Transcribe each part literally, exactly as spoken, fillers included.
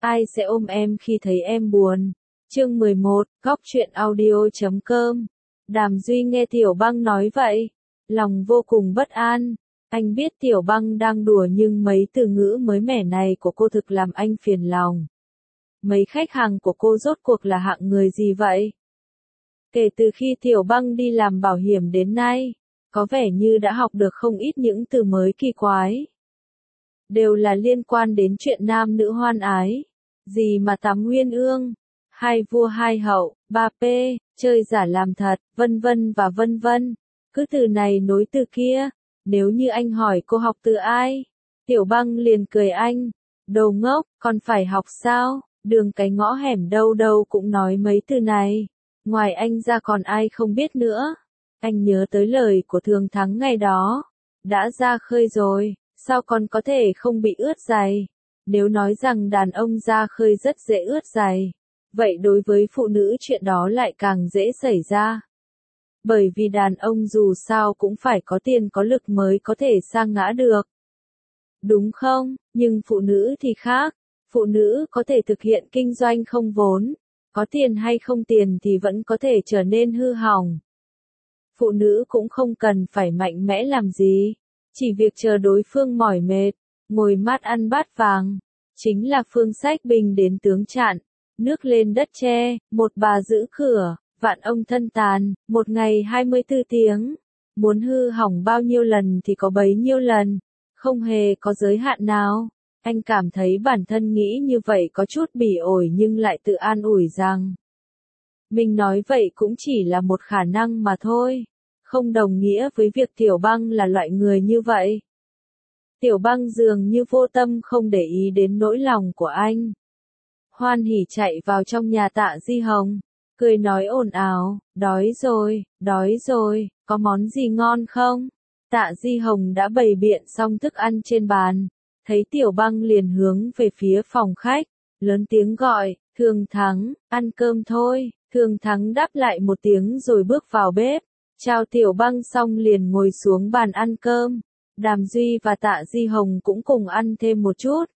Ai sẽ ôm em khi thấy em buồn? Chương mười một, Góc truyện audio chấm com. Đàm Duy nghe Tiểu Băng nói vậy, lòng vô cùng bất an. Anh biết Tiểu Băng đang đùa nhưng mấy từ ngữ mới mẻ này của cô thực làm anh phiền lòng. Mấy khách hàng của cô rốt cuộc là hạng người gì vậy? Kể từ khi Tiểu Băng đi làm bảo hiểm đến nay, có vẻ như đã học được không ít những từ mới kỳ quái. Đều là liên quan đến chuyện nam nữ hoan ái. Gì mà tám nguyên ương, hai vua hai hậu, ba p, chơi giả làm thật, vân vân và vân vân. Cứ từ này nối từ kia. Nếu như anh hỏi cô học từ ai, Tiểu Băng liền cười anh. Đồ ngốc, còn phải học sao? Đường cái ngõ hẻm đâu đâu cũng nói mấy từ này. Ngoài anh ra còn ai không biết nữa. Anh nhớ tới lời của Thường Thắng ngày đó. Đã ra khơi rồi, sao còn có thể không bị ướt giày? Nếu nói rằng đàn ông ra khơi rất dễ ướt giày, vậy đối với phụ nữ chuyện đó lại càng dễ xảy ra. Bởi vì đàn ông dù sao cũng phải có tiền có lực mới có thể sa ngã được. Đúng không? Nhưng phụ nữ thì khác. Phụ nữ có thể thực hiện kinh doanh không vốn. Có tiền hay không tiền thì vẫn có thể trở nên hư hỏng. Phụ nữ cũng không cần phải mạnh mẽ làm gì. Chỉ việc chờ đối phương mỏi mệt, ngồi mát ăn bát vàng. Chính là phương sách binh đến tướng chặn. Nước lên đất che, một bà giữ cửa, vạn ông thân tàn, một ngày hai mươi tư tiếng. Muốn hư hỏng bao nhiêu lần thì có bấy nhiêu lần. Không hề có giới hạn nào. Anh cảm thấy bản thân nghĩ như vậy có chút bỉ ổi nhưng lại tự an ủi rằng mình nói vậy cũng chỉ là một khả năng mà thôi. Không đồng nghĩa với việc Tiểu Băng là loại người như vậy. Tiểu Băng dường như vô tâm không để ý đến nỗi lòng của anh. Hoan hỉ chạy vào trong nhà Tạ Di Hồng, cười nói ồn ào, đói rồi, đói rồi, có món gì ngon không? Tạ Di Hồng đã bày biện xong thức ăn trên bàn, thấy Tiểu Băng liền hướng về phía phòng khách, lớn tiếng gọi, Thường Thắng, ăn cơm thôi. Thường Thắng đáp lại một tiếng rồi bước vào bếp, chào Tiểu Băng xong liền ngồi xuống bàn ăn cơm. Đàm Duy và Tạ Di Hồng cũng cùng ăn thêm một chút.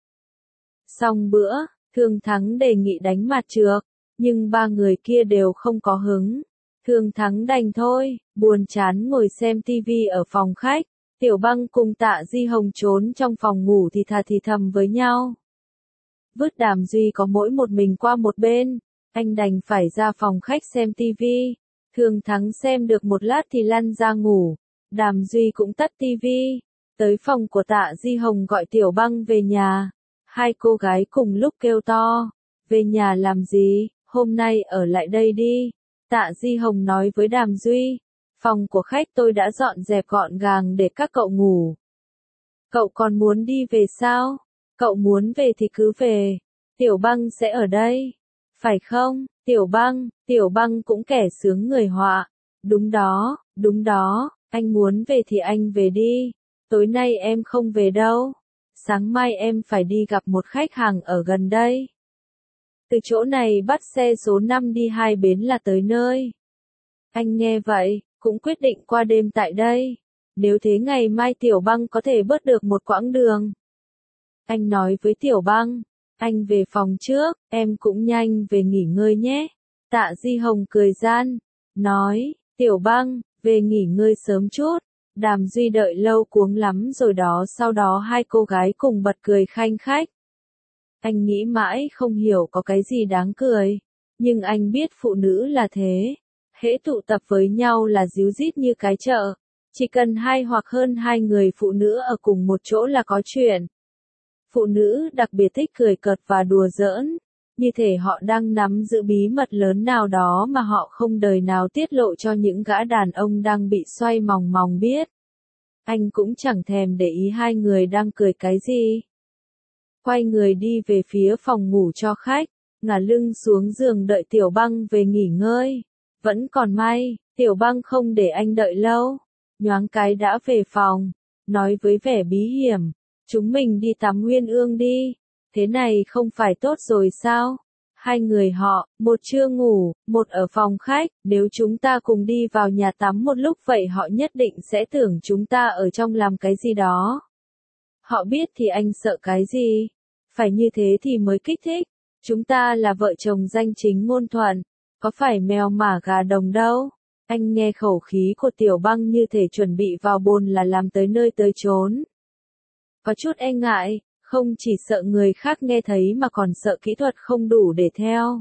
Xong bữa, Thường Thắng đề nghị đánh mặt trược, nhưng ba người kia đều không có hứng. Thường Thắng đành thôi, buồn chán ngồi xem tivi ở phòng khách. Tiểu Băng cùng Tạ Di Hồng trốn trong phòng ngủ thì thà thì thầm với nhau. Vứt Đàm Duy có mỗi một mình qua một bên, anh đành phải ra phòng khách xem tivi. Thường Thắng xem được một lát thì lăn ra ngủ. Đàm Duy cũng tắt tivi. Tới phòng của Tạ Di Hồng gọi Tiểu Băng về nhà. Hai cô gái cùng lúc kêu to. Về nhà làm gì, hôm nay ở lại đây đi. Tạ Di Hồng nói với Đàm Duy. Phòng của khách tôi đã dọn dẹp gọn gàng để các cậu ngủ. Cậu còn muốn đi về sao? Cậu muốn về thì cứ về. Tiểu Băng sẽ ở đây. Phải không, Tiểu Băng? Tiểu Băng cũng kẻ sướng người họa. Đúng đó, đúng đó, anh muốn về thì anh về đi. Tối nay em không về đâu. Sáng mai em phải đi gặp một khách hàng ở gần đây. Từ chỗ này bắt xe số năm đi hai bến là tới nơi. Anh nghe vậy, cũng quyết định qua đêm tại đây. Nếu thế ngày mai Tiểu Băng có thể bớt được một quãng đường. Anh nói với Tiểu Băng, anh về phòng trước, em cũng nhanh về nghỉ ngơi nhé. Tạ Di Hồng cười gian, nói, Tiểu Băng, về nghỉ ngơi sớm chút. Đàm Duy đợi lâu cuống lắm rồi đó, sau đó hai cô gái cùng bật cười khanh khách. Anh nghĩ mãi không hiểu có cái gì đáng cười, nhưng anh biết phụ nữ là thế. Hễ tụ tập với nhau là díu dít như cái chợ. Chỉ cần hai hoặc hơn hai người phụ nữ ở cùng một chỗ là có chuyện. Phụ nữ đặc biệt thích cười cợt và đùa giỡn, như thể họ đang nắm giữ bí mật lớn nào đó mà họ không đời nào tiết lộ cho những gã đàn ông đang bị xoay mòng mòng biết. Anh cũng chẳng thèm để ý hai người đang cười cái gì. Quay người đi về phía phòng ngủ cho khách, ngả lưng xuống giường đợi Tiểu Băng về nghỉ ngơi. Vẫn còn may, Tiểu Băng không để anh đợi lâu. Nhoáng cái đã về phòng, nói với vẻ bí hiểm, chúng mình đi tắm Nguyên Ương đi. Thế này không phải tốt rồi sao? Hai người họ, một chưa ngủ, một ở phòng khách, nếu chúng ta cùng đi vào nhà tắm một lúc vậy họ nhất định sẽ tưởng chúng ta ở trong làm cái gì đó. Họ biết thì anh sợ cái gì? Phải như thế thì mới kích thích. Chúng ta là vợ chồng danh chính ngôn thuận, có phải mèo mả gà đồng đâu. Anh nghe khẩu khí của Tiểu Băng như thể chuẩn bị vào bồn là làm tới nơi tới chốn. Có chút e ngại, không chỉ sợ người khác nghe thấy mà còn sợ kỹ thuật không đủ để theo.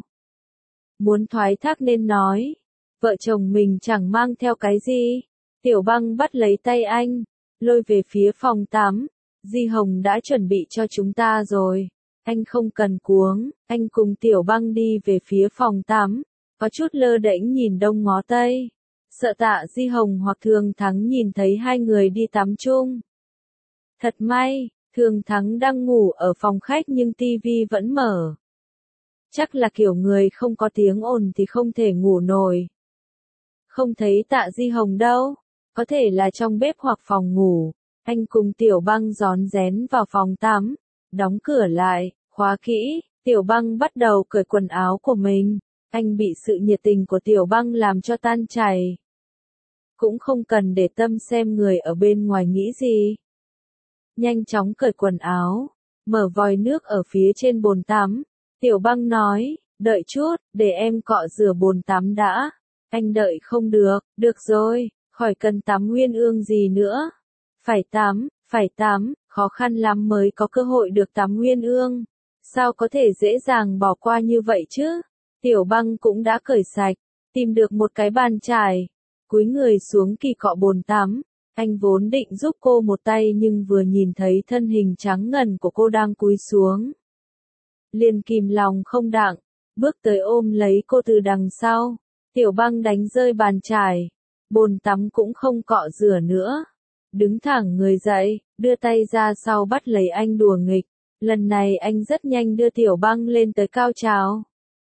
Muốn thoái thác nên nói, vợ chồng mình chẳng mang theo cái gì. Tiểu Băng bắt lấy tay anh, lôi về phía phòng tắm. Di Hồng đã chuẩn bị cho chúng ta rồi. Anh không cần cuống, anh cùng Tiểu Băng đi về phía phòng tắm, có chút lơ đễnh nhìn đông ngó tây. Sợ Tạ Di Hồng hoặc Thường Thắng nhìn thấy hai người đi tắm chung. Thật may, Thường Thắng đang ngủ ở phòng khách nhưng tivi vẫn mở. Chắc là kiểu người không có tiếng ồn thì không thể ngủ nổi. Không thấy Tạ Di Hồng đâu, có thể là trong bếp hoặc phòng ngủ. Anh cùng Tiểu Băng rón rén vào phòng tắm, đóng cửa lại, khóa kỹ. Tiểu Băng bắt đầu cởi quần áo của mình. Anh bị sự nhiệt tình của Tiểu Băng làm cho tan chảy. Cũng không cần để tâm xem người ở bên ngoài nghĩ gì. Nhanh chóng cởi quần áo, mở vòi nước ở phía trên bồn tắm. Tiểu Băng nói, đợi chút, để em cọ rửa bồn tắm đã. Anh đợi không được, được rồi, khỏi cần tắm uyên ương gì nữa. Phải tắm, phải tắm, khó khăn lắm mới có cơ hội được tắm uyên ương. Sao có thể dễ dàng bỏ qua như vậy chứ? Tiểu Băng cũng đã cởi sạch, tìm được một cái bàn chải, cúi người xuống kỳ cọ bồn tắm. Anh vốn định giúp cô một tay nhưng vừa nhìn thấy thân hình trắng ngần của cô đang cúi xuống, liền kìm lòng không đặng, bước tới ôm lấy cô từ đằng sau. Tiểu Băng đánh rơi bàn chải, bồn tắm cũng không cọ rửa nữa. Đứng thẳng người dậy, đưa tay ra sau bắt lấy anh đùa nghịch. Lần này anh rất nhanh đưa Tiểu Băng lên tới cao trào.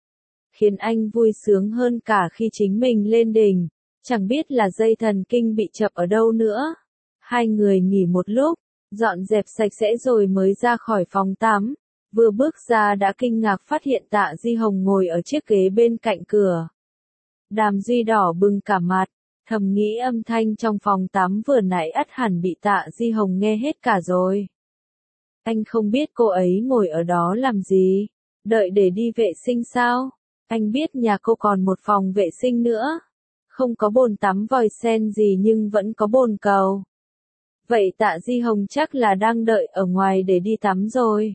Khiến anh vui sướng hơn cả khi chính mình lên đỉnh. Chẳng biết là dây thần kinh bị chập ở đâu nữa. Hai người nghỉ một lúc, dọn dẹp sạch sẽ rồi mới ra khỏi phòng tắm. Vừa bước ra đã kinh ngạc phát hiện Tạ Di Hồng ngồi ở chiếc ghế bên cạnh cửa. Đàm Duy đỏ bừng cả mặt, thầm nghĩ âm thanh trong phòng tắm vừa nãy ắt hẳn bị Tạ Di Hồng nghe hết cả rồi. Anh không biết cô ấy ngồi ở đó làm gì, đợi để đi vệ sinh sao? Anh biết nhà cô còn một phòng vệ sinh nữa. Không có bồn tắm vòi sen gì nhưng vẫn có bồn cầu. Vậy Tạ Di Hồng chắc là đang đợi ở ngoài để đi tắm rồi.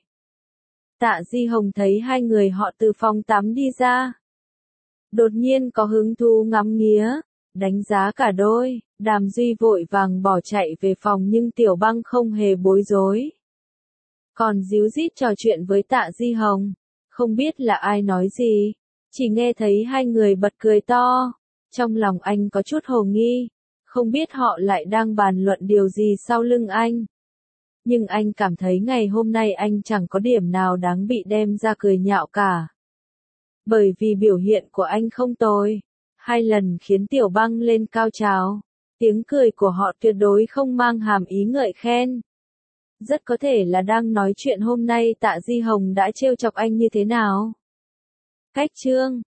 Tạ Di Hồng thấy hai người họ từ phòng tắm đi ra. Đột nhiên có hứng thú ngắm nghía, đánh giá cả đôi. Đàm Duy vội vàng bỏ chạy về phòng nhưng Tiểu Băng không hề bối rối. Còn díu dít trò chuyện với Tạ Di Hồng. Không biết là ai nói gì, chỉ nghe thấy hai người bật cười to. Trong lòng anh có chút hồ nghi, không biết họ lại đang bàn luận điều gì sau lưng anh. Nhưng anh cảm thấy ngày hôm nay anh chẳng có điểm nào đáng bị đem ra cười nhạo cả. Bởi vì biểu hiện của anh không tồi, hai lần khiến Tiểu Băng lên cao trào. Tiếng cười của họ tuyệt đối không mang hàm ý ngợi khen. Rất có thể là đang nói chuyện hôm nay Tạ Di Hồng đã trêu chọc anh như thế nào. Cách chương